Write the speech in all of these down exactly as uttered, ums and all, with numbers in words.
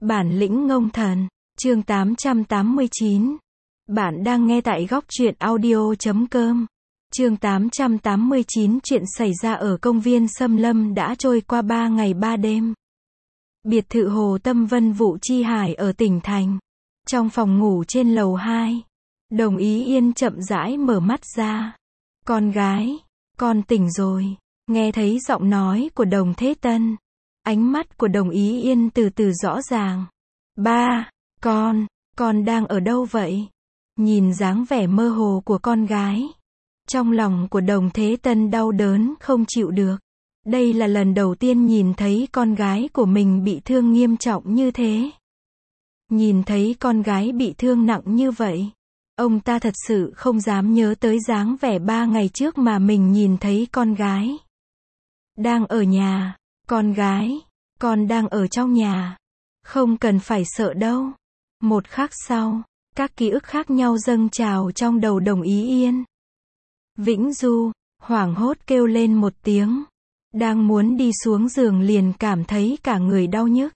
Bản lĩnh ngông thần, chương tám trăm tám mươi chín. Bạn đang nghe tại góc truyện audio chấm com. Chương tám trăm tám mươi chín. Chuyện xảy ra ở công viên Sâm Lâm đã trôi qua ba ngày ba đêm. Biệt thự Hồ Tâm Vân Vụ Chi Hải ở tỉnh thành. Trong phòng ngủ trên lầu hai, Đồng Ý Yên chậm rãi mở mắt ra. Con gái, con tỉnh rồi. Nghe thấy giọng nói của Đồng Thế Tân, ánh mắt của Đồng Ý Yên từ từ rõ ràng. Ba, con, con đang ở đâu vậy? Nhìn dáng vẻ mơ hồ của con gái, trong lòng của Đồng Thế Tân đau đớn không chịu được. Đây là lần đầu tiên nhìn thấy con gái của mình bị thương nghiêm trọng như thế. Nhìn thấy con gái bị thương nặng như vậy, ông ta thật sự không dám nhớ tới dáng vẻ ba ngày trước mà mình nhìn thấy con gái. Đang ở nhà, con gái, con đang ở trong nhà. Không cần phải sợ đâu. Một khắc sau, các ký ức khác nhau dâng trào trong đầu Đồng Ý Yên. Vĩnh Du, hoảng hốt kêu lên một tiếng. Đang muốn đi xuống giường liền cảm thấy cả người đau nhức.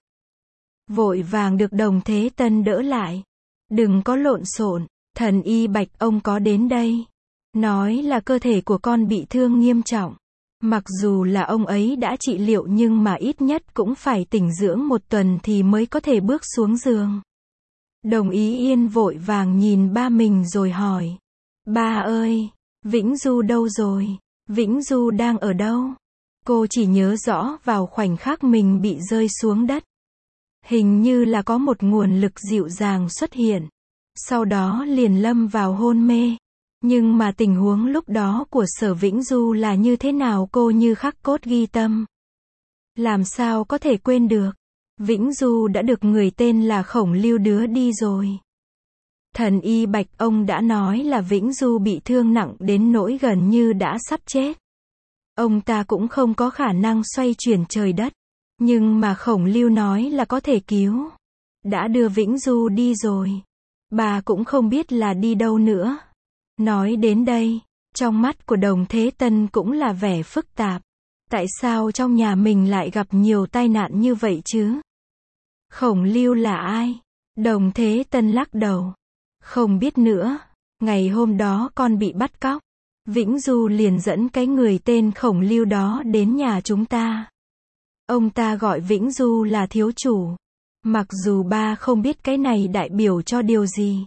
Vội vàng được Đồng Thế Tân đỡ lại. Đừng có lộn xộn, thần y Bạch ông có đến đây. Nói là cơ thể của con bị thương nghiêm trọng. Mặc dù là ông ấy đã trị liệu nhưng mà ít nhất cũng phải tĩnh dưỡng một tuần thì mới có thể bước xuống giường. Đồng Ý Yên vội vàng nhìn ba mình rồi hỏi. Ba ơi, Vĩnh Du đâu rồi? Vĩnh Du đang ở đâu? Cô chỉ nhớ rõ vào khoảnh khắc mình bị rơi xuống đất. Hình như là có một nguồn lực dịu dàng xuất hiện. Sau đó liền lâm vào hôn mê. Nhưng mà tình huống lúc đó của Sở Vĩnh Du là như thế nào cô như khắc cốt ghi tâm. Làm sao có thể quên được. Vĩnh Du đã được người tên là Khổng Lưu đưa đi rồi. Thần y Bạch ông đã nói là Vĩnh Du bị thương nặng đến nỗi gần như đã sắp chết. Ông ta cũng không có khả năng xoay chuyển trời đất. Nhưng mà Khổng Lưu nói là có thể cứu. Đã đưa Vĩnh Du đi rồi. Bà cũng không biết là đi đâu nữa. Nói đến đây, trong mắt của Đồng Thế Tân cũng là vẻ phức tạp. Tại sao trong nhà mình lại gặp nhiều tai nạn như vậy chứ? Khổng Lưu là ai? Đồng Thế Tân lắc đầu. Không biết nữa. Ngày hôm đó con bị bắt cóc. Vĩnh Du liền dẫn cái người tên Khổng Lưu đó đến nhà chúng ta. Ông ta gọi Vĩnh Du là thiếu chủ. Mặc dù ba không biết cái này đại biểu cho điều gì.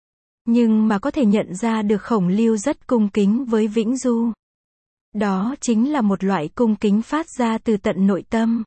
Nhưng mà có thể nhận ra được Khổng Lưu rất cung kính với Vĩnh Du. Đó chính là một loại cung kính phát ra từ tận nội tâm.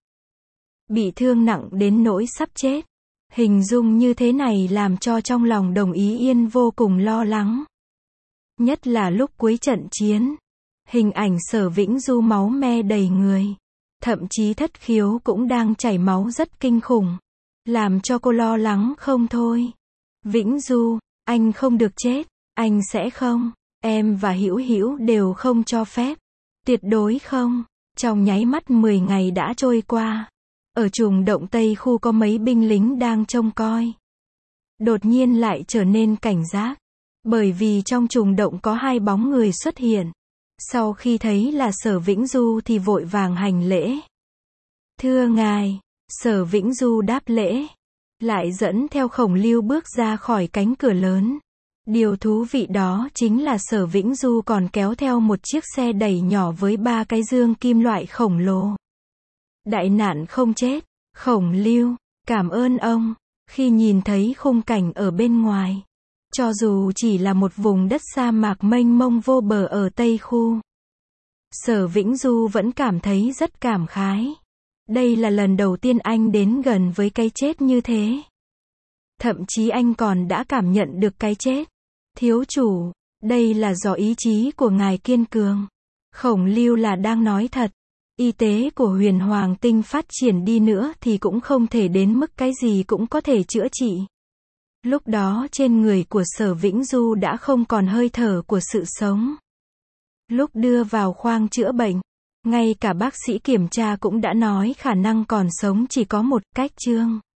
Bị thương nặng đến nỗi sắp chết. Hình dung như thế này làm cho trong lòng Đồng Ý Yên vô cùng lo lắng. Nhất là lúc cuối trận chiến. Hình ảnh Sở Vĩnh Du máu me đầy người. Thậm chí thất khiếu cũng đang chảy máu rất kinh khủng. Làm cho cô lo lắng không thôi. Vĩnh Du, anh không được chết, anh sẽ không, em và Hữu Hữu đều không cho phép. Tuyệt đối không. Trong nháy mắt mười ngày đã trôi qua. Ở trùng động Tây khu có mấy binh lính đang trông coi. Đột nhiên lại trở nên cảnh giác. Bởi vì trong trùng động có hai bóng người xuất hiện. Sau khi thấy là Sở Vĩnh Du thì vội vàng hành lễ. Thưa ngài, Sở Vĩnh Du đáp lễ. Lại dẫn theo Khổng Lưu bước ra khỏi cánh cửa lớn. Điều thú vị đó chính là Sở Vĩnh Du còn kéo theo một chiếc xe đẩy nhỏ với ba cái dương kim loại khổng lồ. Đại nạn không chết, Khổng Lưu, cảm ơn ông. Khi nhìn thấy khung cảnh ở bên ngoài, cho dù chỉ là một vùng đất sa mạc mênh mông vô bờ ở Tây khu, Sở Vĩnh Du vẫn cảm thấy rất cảm khái. Đây là lần đầu tiên anh đến gần với cái chết như thế. Thậm chí anh còn đã cảm nhận được cái chết. Thiếu chủ, đây là do ý chí của ngài kiên cường. Khổng Lưu là đang nói thật. Y tế của Huyền Hoàng Tinh phát triển đi nữa thì cũng không thể đến mức cái gì cũng có thể chữa trị. Lúc đó trên người của Sở Vĩnh Du đã không còn hơi thở của sự sống. Lúc đưa vào khoang chữa bệnh, ngay cả bác sĩ kiểm tra cũng đã nói khả năng còn sống chỉ có một cách chương.